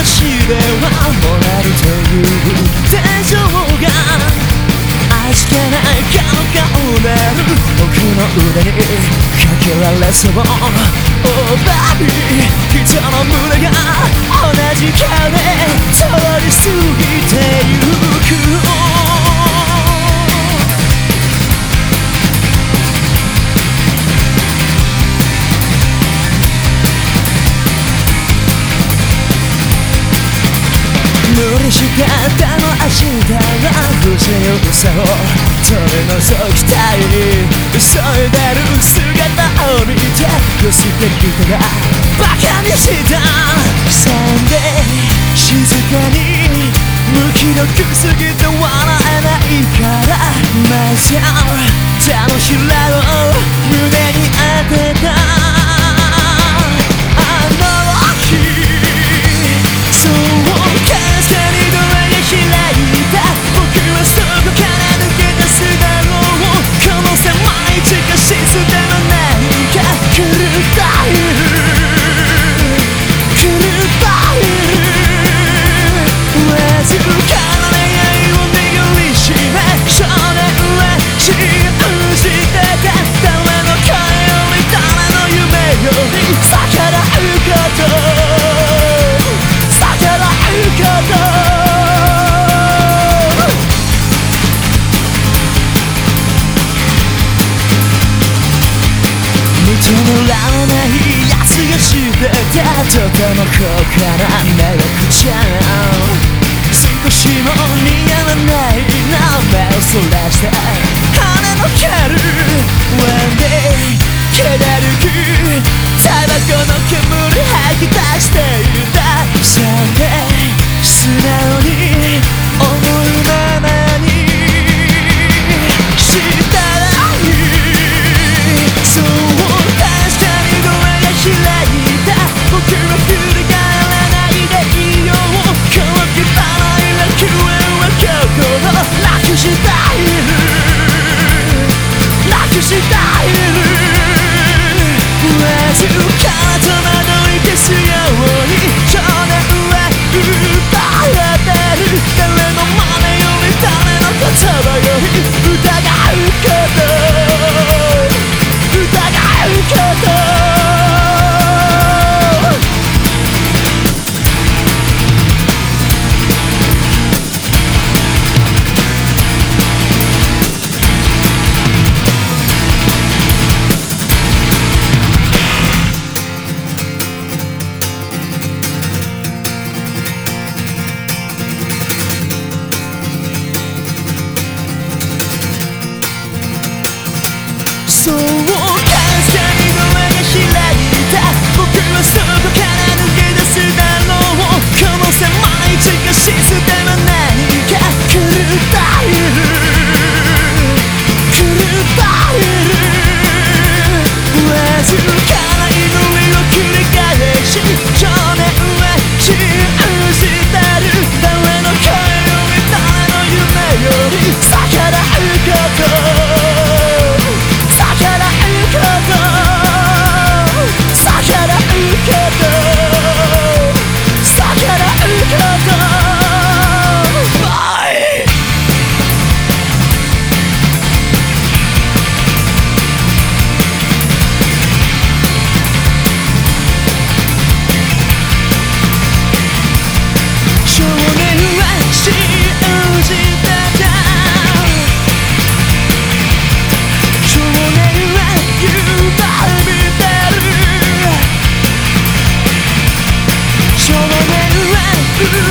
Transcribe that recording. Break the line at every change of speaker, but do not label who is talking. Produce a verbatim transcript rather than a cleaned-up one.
しではもらえるという手錠が味気ない顔が埋める僕の腕にかけられそう Oh baby 人の胸が同じ顔で通り過ぎてゆく無理してたの明日は不自由さを取り除きたい急いでる姿を見て寄せてきたがバカにしたサンデー静かに無気力すぎて笑えないからマイセル手のひらを胸に当てたあの日そうかすかにドアが開いた僕はそこから抜け出すだろうこの狭い地下室では何か狂ったいる狂ったいるわずかな願いを握りしめ少年は信じてた誰の声より誰の夢より逆らうこと逆らうこと認められない奴がしてたとても高価な迷惑じゃん少しも似合わないな目をそらして羽のける One day 気だるくタバコの煙吐き出していた Someday 素直に思うままにしたらいいそう確かにドアが開いた僕は振り返らないでいいよこの汚い楽園は心なくしているなくしているわずかな戸惑い消すように少年は歌えてる誰の真似より誰の言葉より疑うこと疑うことそうかすかにドアが開いた僕はそこから抜け出すだろうこの狭い地下室では何か狂ったいる狂ったいるわずかな祈りを繰り返し少年は信じてる誰の声より誰の夢より逆らうこと逆らうこと逆らうこと逆らうことバイ少年は信じてた少年は夢見てる少年は